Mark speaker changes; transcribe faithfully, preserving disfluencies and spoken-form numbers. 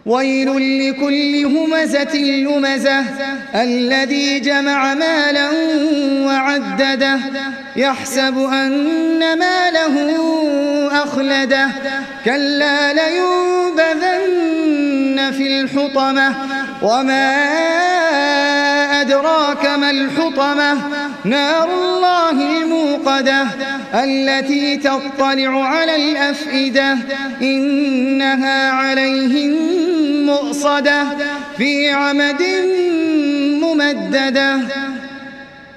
Speaker 1: ويل لكل همزة لمزة الذي جمع مالا وعدده يحسب أن ماله أخلده كلا لينبذن في الحطمة وما أدراك ما الحطمة نار الله الموقدة التي تطلع على الأفئدة إنها عليهم مؤصدة في عمد ممددة.